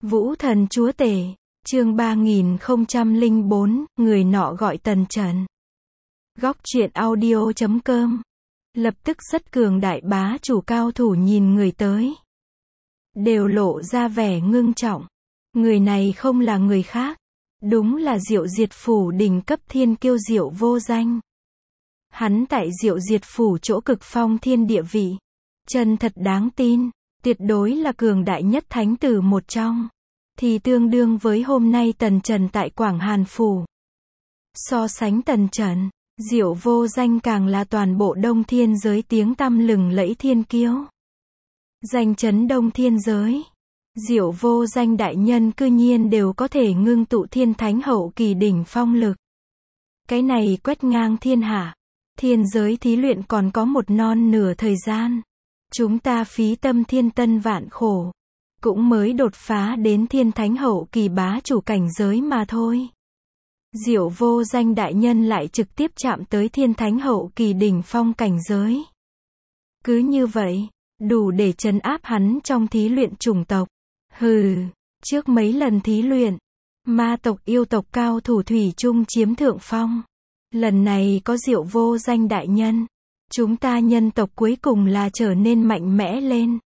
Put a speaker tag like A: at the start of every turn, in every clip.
A: Vũ thần chúa tể, chương 3004, người nọ gọi Tần Trần. Góc truyện audio.com. Lập tức rất cường đại bá chủ cao thủ nhìn người tới. Đều lộ ra vẻ ngưng trọng. Người này không là người khác. Đúng là Diệu Diệt Phủ đỉnh cấp thiên kiêu Diệu Vô Danh. Hắn tại Diệu Diệt Phủ chỗ cực phong thiên địa vị. Chân thật đáng tin. Tuyệt đối là cường đại nhất thánh tử một trong. Thì tương đương với hôm nay Tần Trần tại Quảng Hàn Phủ. So sánh Tần Trần, Diệu Vô Danh càng là toàn bộ Đông Thiên giới tiếng tăm lừng lẫy thiên kiêu. Danh chấn Đông Thiên giới. Diệu Vô Danh đại nhân cư nhiên đều có thể ngưng tụ thiên thánh hậu kỳ đỉnh phong lực. Cái này quét ngang thiên hạ. Thiên giới thí luyện còn có một non nửa thời gian. Chúng ta phí tâm thiên tân vạn khổ. Cũng mới đột phá đến thiên thánh hậu kỳ bá chủ cảnh giới mà thôi. Diệu Vô Danh đại nhân lại trực tiếp chạm tới thiên thánh hậu kỳ đỉnh phong cảnh giới. Cứ như vậy, đủ để trấn áp hắn trong thí luyện chủng tộc. Hừ, trước mấy lần thí luyện, ma tộc yêu tộc cao thủ thủy chung chiếm thượng phong. Lần này có Diệu Vô Danh đại nhân, chúng ta nhân tộc cuối cùng là trở nên mạnh mẽ lên.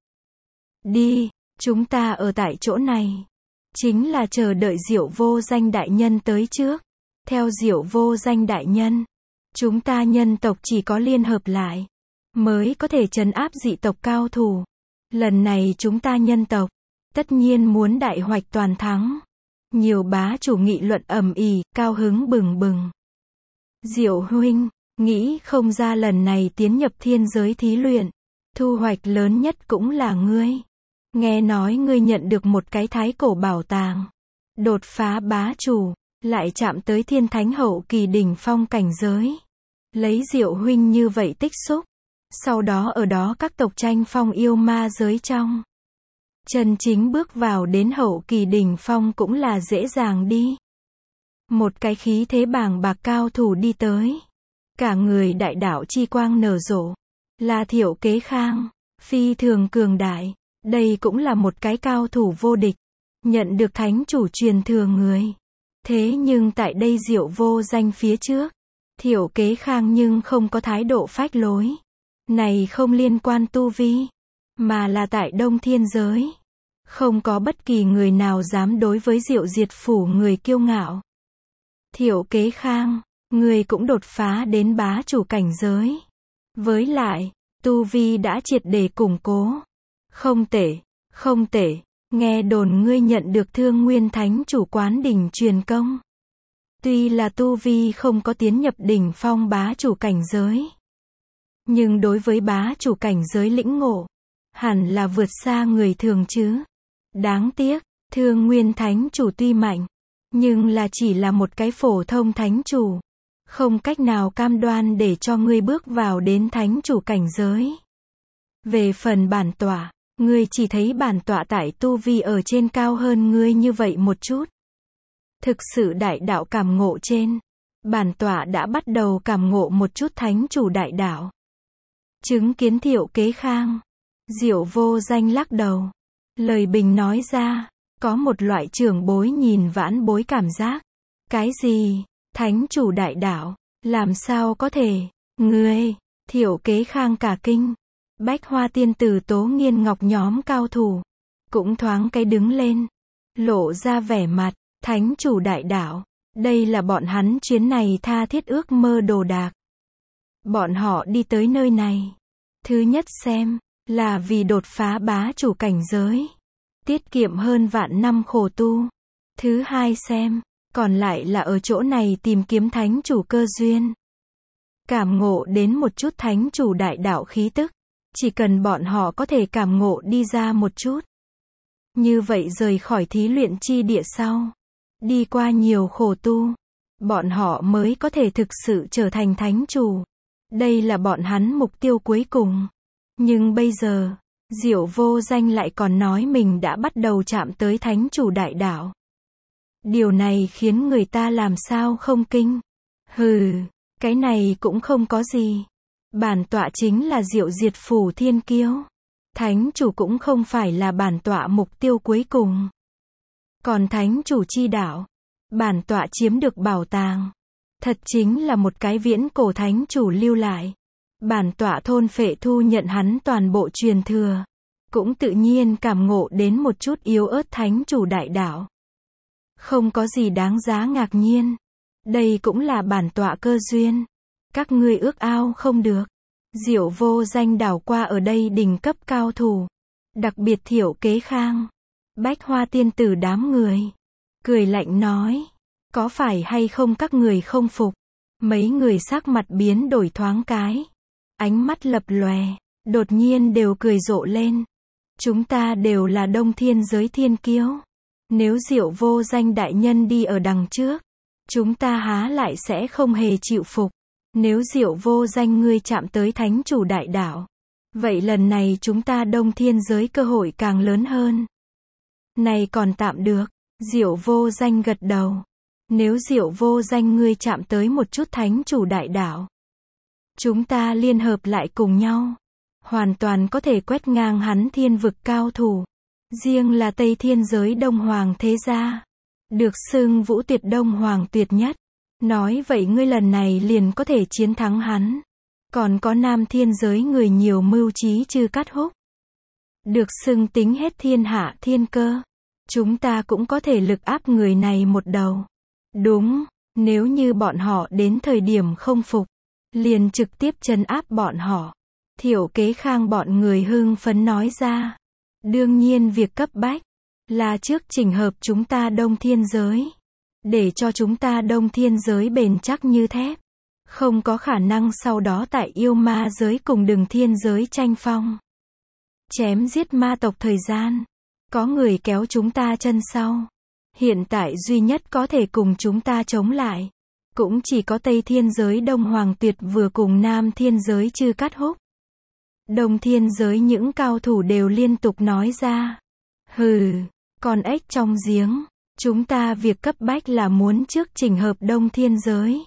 A: Đi, chúng ta ở tại chỗ này, chính là chờ đợi Diệu Vô Danh đại nhân tới trước. Theo Diệu Vô Danh đại nhân, chúng ta nhân tộc chỉ có liên hợp lại, mới có thể trấn áp dị tộc cao thủ. Lần này chúng ta nhân tộc, tất nhiên muốn đại hoạch toàn thắng. Nhiều bá chủ nghị luận ầm ĩ, cao hứng bừng bừng. Diệu huynh, nghĩ không ra lần này tiến nhập thiên giới thí luyện, thu hoạch lớn nhất cũng là ngươi. Nghe nói ngươi nhận được một cái thái cổ bảo tàng, đột phá bá chủ, lại chạm tới thiên thánh hậu kỳ đỉnh phong cảnh giới. Lấy Diệu huynh như vậy tích xúc, sau đó ở đó các tộc tranh phong yêu ma giới trong. Chân chính bước vào đến hậu kỳ đỉnh phong cũng là dễ dàng đi. Một cái khí thế bàng bạc cao thủ đi tới. Cả người đại đạo chi quang nở rộ. Là Thiệu Kế Khang, phi thường cường đại. Đây cũng là một cái cao thủ vô địch. Nhận được thánh chủ truyền thừa người. Thế nhưng tại đây Diệu Vô Danh phía trước, Thiệu Kế Khang nhưng không có thái độ phách lối. Này không liên quan tu vi, mà là tại Đông Thiên giới. Không có bất kỳ người nào dám đối với Diệu Diệt Phủ người kiêu ngạo. Thiệu Kế Khang, người cũng đột phá đến bá chủ cảnh giới. Với lại, tu vi đã triệt để củng cố. Không tệ, không tệ, nghe đồn ngươi nhận được Thương Nguyên Thánh chủ quán đỉnh truyền công. Tuy là tu vi không có tiến nhập đỉnh phong bá chủ cảnh giới, nhưng đối với bá chủ cảnh giới lĩnh ngộ, hẳn là vượt xa người thường chứ. Đáng tiếc, Thương Nguyên Thánh chủ tuy mạnh, nhưng là chỉ là một cái phổ thông thánh chủ. Không cách nào cam đoan để cho ngươi bước vào đến thánh chủ cảnh giới. Về phần bản tọa, ngươi chỉ thấy bản tọa tại tu vi ở trên cao hơn ngươi như vậy một chút. Thực sự đại đạo cảm ngộ trên, bản tọa đã bắt đầu cảm ngộ một chút thánh chủ đại đạo. Chứng kiến Thiệu Kế Khang, Diệu Vô Danh lắc đầu. Lời bình nói ra, có một loại trưởng bối nhìn vãn bối cảm giác. Cái gì? Thánh chủ đại đạo? Làm sao có thể? Ngươi! Thiệu Kế Khang cả kinh. Bách Hoa tiên tử Tố Nghiên Ngọc nhóm cao thủ cũng thoáng cái đứng lên, lộ ra vẻ mặt. Thánh chủ đại đạo, đây là bọn hắn chuyến này tha thiết ước mơ đồ đạc. Bọn họ đi tới nơi này, thứ nhất xem là vì đột phá bá chủ cảnh giới, tiết kiệm hơn vạn năm khổ tu. Thứ hai xem, còn lại là ở chỗ này tìm kiếm thánh chủ cơ duyên, cảm ngộ đến một chút thánh chủ đại đạo khí tức. Chỉ cần bọn họ có thể cảm ngộ đi ra một chút, như vậy rời khỏi thí luyện chi địa sau, đi qua nhiều khổ tu, bọn họ mới có thể thực sự trở thành thánh chủ. Đây là bọn hắn mục tiêu cuối cùng. Nhưng bây giờ, Diệu Vô Danh lại còn nói mình đã bắt đầu chạm tới thánh chủ đại đạo. Điều này khiến người ta làm sao không kinh. Hừ, cái này cũng không có gì. Bản tọa chính là Diệu Diệt Phủ thiên kiêu. Thánh chủ cũng không phải là bản tọa mục tiêu cuối cùng. Còn thánh chủ chi đạo, bản tọa chiếm được bảo tàng. Thật chính là một cái viễn cổ thánh chủ lưu lại. Bản tọa thôn phệ thu nhận hắn toàn bộ truyền thừa. Cũng tự nhiên cảm ngộ đến một chút yếu ớt thánh chủ đại đạo. Không có gì đáng giá ngạc nhiên. Đây cũng là bản tọa cơ duyên. Các ngươi ước ao không được. Diệu Vô Danh đảo qua ở đây đỉnh cấp cao thủ. Đặc biệt Thiệu Kế Khang. Bách Hoa tiên tử đám người. Cười lạnh nói. Có phải hay không các người không phục? Mấy người sắc mặt biến đổi thoáng cái. Ánh mắt lập lòe. Đột nhiên đều cười rộ lên. Chúng ta đều là Đông Thiên giới thiên kiêu. Nếu Diệu Vô Danh đại nhân đi ở đằng trước, chúng ta há lại sẽ không hề chịu phục. Nếu Diệu Vô Danh ngươi chạm tới thánh chủ đại đạo, vậy lần này chúng ta Đông Thiên giới cơ hội càng lớn hơn. Này còn tạm được. Diệu Vô Danh gật đầu. Nếu Diệu Vô Danh ngươi chạm tới một chút thánh chủ đại đạo, chúng ta liên hợp lại cùng nhau, hoàn toàn có thể quét ngang hắn thiên vực cao thủ. Riêng là Tây Thiên giới Đông Hoàng thế gia, được xưng Vũ Tuyệt Đông Hoàng tuyệt nhất. Nói vậy ngươi lần này liền có thể chiến thắng hắn. Còn có Nam Thiên giới người nhiều mưu trí Chư Cát Húc, được xưng tính hết thiên hạ thiên cơ. Chúng ta cũng có thể lực áp người này một đầu. Đúng, nếu như bọn họ đến thời điểm không phục, liền trực tiếp trấn áp bọn họ. Thiệu Kế Khang bọn người hưng phấn nói ra. Đương nhiên việc cấp bách là trước chỉnh hợp chúng ta Đông Thiên giới, để cho chúng ta Đông Thiên giới bền chắc như thép. Không có khả năng sau đó tại yêu ma giới cùng Đừng Thiên giới tranh phong, chém giết ma tộc thời gian. Có người kéo chúng ta chân sau. Hiện tại duy nhất có thể cùng chúng ta chống lại, cũng chỉ có Tây Thiên giới Đông Hoàng Tuyệt vừa cùng Nam Thiên giới Chư Cát Húc. Đông Thiên giới những cao thủ đều liên tục nói ra. Hừ, con ếch trong giếng. Chúng ta việc cấp bách là muốn trước chỉnh hợp Đông Thiên giới.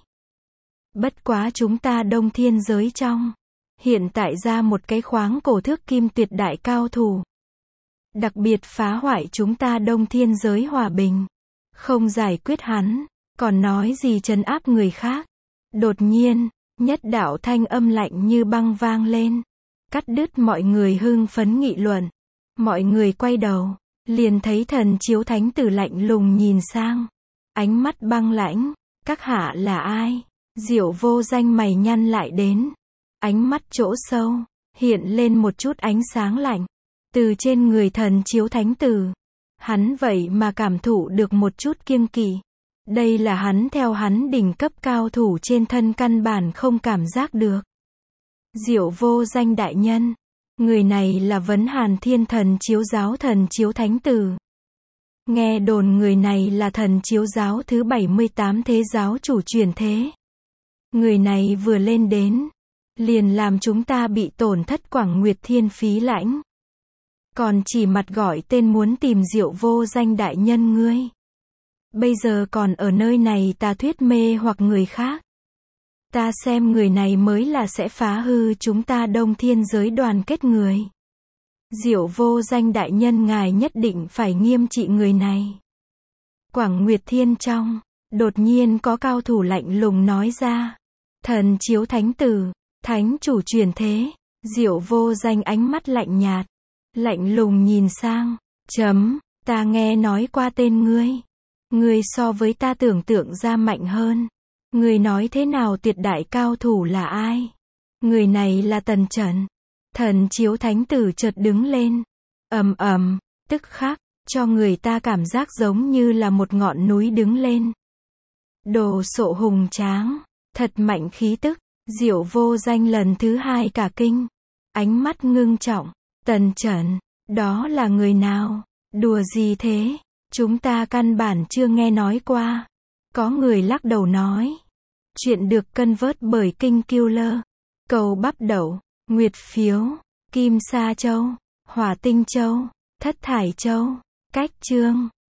A: Bất quá chúng ta Đông Thiên giới trong, hiện tại ra một cái khoáng cổ thước kim tuyệt đại cao thủ. Đặc biệt phá hoại chúng ta Đông Thiên giới hòa bình. Không giải quyết hắn, còn nói gì trấn áp người khác. Đột nhiên, nhất đạo thanh âm lạnh như băng vang lên, cắt đứt mọi người hưng phấn nghị luận. Mọi người quay đầu, liền thấy Thần Chiếu Thánh Tử lạnh lùng nhìn sang, ánh mắt băng lãnh. Các hạ là ai? Diệu Vô Danh mày nhăn lại đến, ánh mắt chỗ sâu hiện lên một chút ánh sáng lạnh. Từ trên người Thần Chiếu Thánh Tử, hắn vậy mà cảm thụ được một chút kiêng kỵ. Đây là hắn theo hắn đỉnh cấp cao thủ trên thân căn bản không cảm giác được. Diệu Vô Danh đại nhân, người này là Vấn Hàn Thiên Thần Chiếu giáo Thần Chiếu Thánh Tử. Nghe đồn người này là Thần Chiếu giáo thứ 78 thế giáo chủ truyền thế. Người này vừa lên đến, liền làm chúng ta bị tổn thất Quảng Nguyệt Thiên phí lãnh. Còn chỉ mặt gọi tên muốn tìm Diệu Vô Danh đại nhân ngươi. Bây giờ còn ở nơi này ta thuyết mê hoặc người khác. Ta xem người này mới là sẽ phá hư chúng ta Đông Thiên giới đoàn kết người. Diệu Vô Danh đại nhân ngài nhất định phải nghiêm trị người này. Quảng Nguyệt Thiên trong, đột nhiên có cao thủ lạnh lùng nói ra. Thần Chiếu Thánh Tử, thánh chủ truyền thế. Diệu Vô Danh ánh mắt lạnh nhạt, lạnh lùng nhìn sang. Ta nghe nói qua tên ngươi. Ngươi so với ta tưởng tượng ra mạnh hơn. Ngươi nói thế nào tuyệt đại cao thủ là ai? Người này là Tần Trần. Thần Chiếu Thánh Tử chợt đứng lên. Tức khắc, cho người ta cảm giác giống như là một ngọn núi đứng lên. Đồ sộ hùng tráng, thật mạnh khí tức. Diệu Vô Danh lần thứ hai cả kinh. Ánh mắt ngưng trọng. Tần Trần, đó là người nào? Đùa gì thế? Chúng ta căn bản chưa nghe nói qua. Có người lắc đầu nói. Chuyện được cân vớt bởi Kinh Killer. Cầu bắp đậu, Nguyệt Phiếu, Kim Sa Châu, Hỏa Tinh Châu, Thất Thải Châu, Cách Chương.